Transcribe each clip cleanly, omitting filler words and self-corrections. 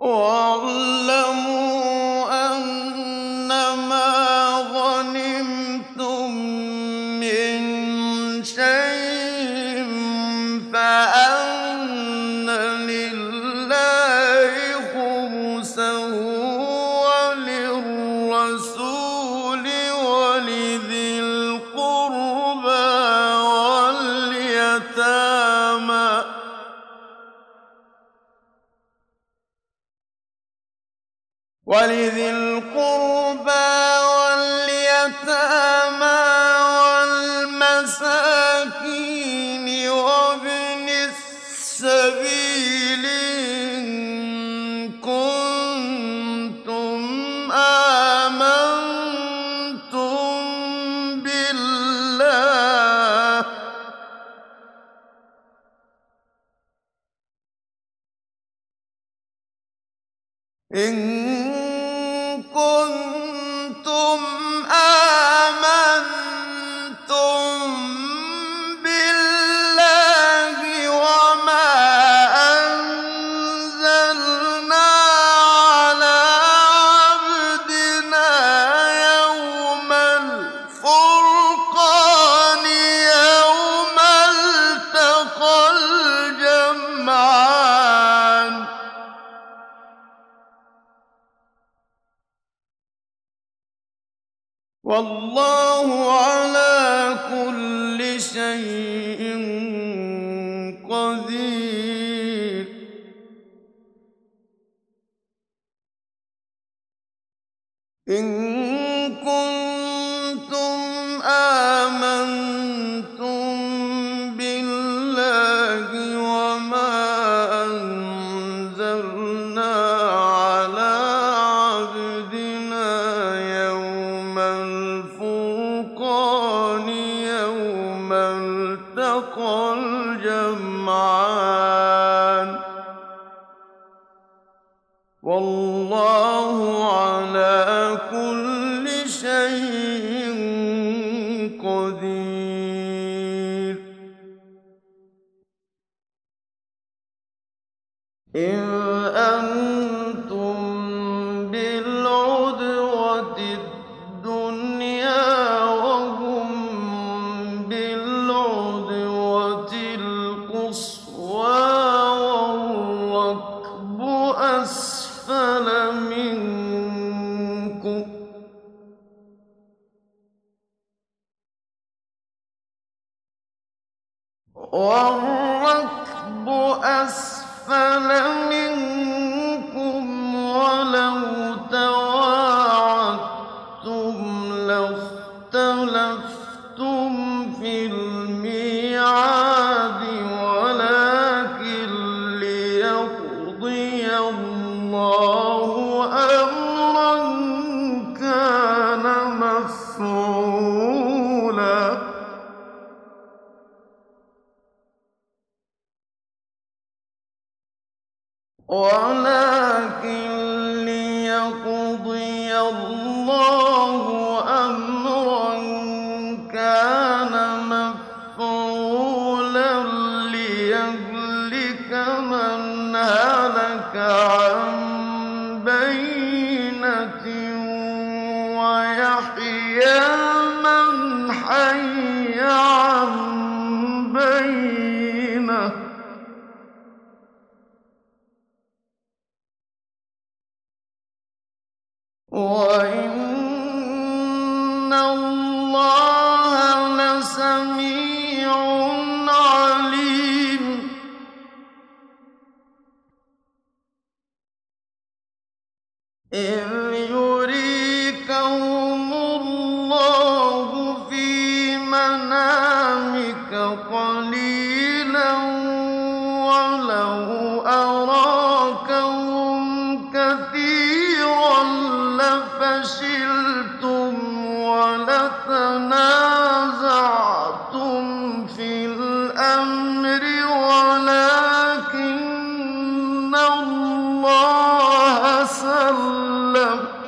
وَاعْلَمُوا أَنَّمَا غَنِمْتُم مِّن شَيْءٍ فَأَنَّ لِلَّهِ خُمُسَهُ وَلِلرَّسُولِ وَلِذِي الْقُرْبَىٰ وَالْيَتَامَىٰ وَالْمَسَاكِينِ وَابْنِ السَّبِيلِ إِن كُنتُمْ آمَنتُم بِاللَّهِ وَمَا أَنزَلْنَا عَلَىٰ عَبْدِنَا يَوْمَ الْفُرْقَانِ يَوْمَ الْتَقَى الْجَمْعَانِ ۗ وَاللَّهُ عَلَىٰ كُلِّ شَيْءٍ قَدِيرٌ إِن كُنتُمْ آمَنتُم بِاللَّهِ وَمَا أَنزَلْنَا عَلَىٰ عَبْدِنَا يَوْمَ الْفُرْقَانِ يَوْمَ الْتَقَى الْجَمْعَانِ ۗ وَاللَّهُ عَلَىٰ كُلِّ شَيْءٍ قَدِيرٌ إِذْ أَنتُم بِالْعُدْوَةِ الدُّنْيَا وَهُم بِالْعُدْوَةِ الْقُصْوَىٰ وَالرَّكْبُ أَسْفَلَ مِنكُمْ وَلَوْ تَوَاعَدتُّمْ لَاخْتَلَفْتُمْ فِي الْمِيعَادِ وَلَٰكِن لِّيَقْضِيَ اللَّهُ أَمْرًا كَانَ مَفْعُولًا لِيَهْلِكَ مَنْ هَلَكَ عَن بَيِّنَةٍ وَيَحْيَىٰ مَنْ حَيَّ عَن بَيِّنَةٍ ۗ وَإِنَّ اللَّهَ لَسَمِيعٌ عَلِيمٌ إِذْ يُرِيكَهُمُ اللَّهُ فِي مَنَامِكَ قَلِيلًا وَلَوْ أَرَاكَهُمْ كَثِيرًا لَّفَشِلْتُمْ وَلَتَنَازَعْتُمْ فِي الْأَمْرِ وَلَٰكِنَّ اللَّهَ سَلَّمَ ۗ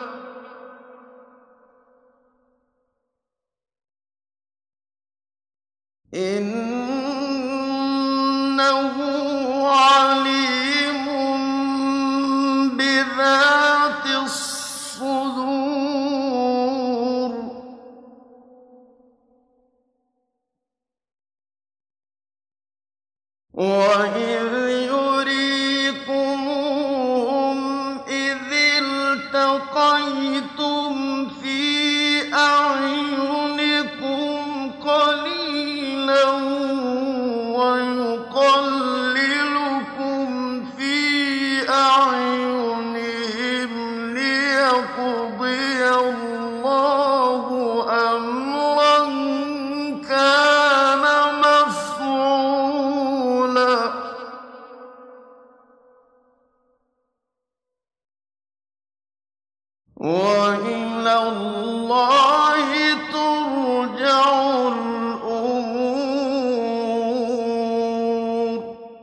إِنَّهُ عَلِيمٌ وَإِلَى اللَّهِ تُرْجَعُ الْأُمُورُ.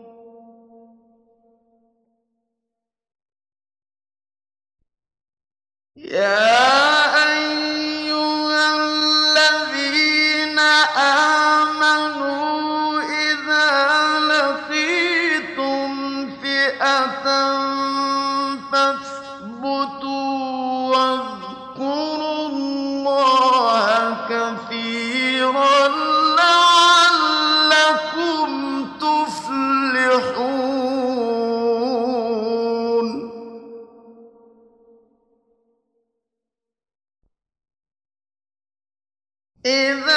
يَا أَيُّهَا الَّذِينَ آمَنُوا إِذَا لَقِيتُمْ فِئَةً فَاثْبُتُوا وَاذْكُرُوا اللَّهَ كَثِيرًا لَّعَلَّكُمْ تُفْلِحُونَ. إِذَا